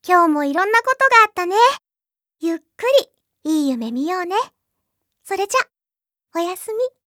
今日もいろんなことがあったね。ゆっくりいい夢見ようね。それじゃ、おやすみ。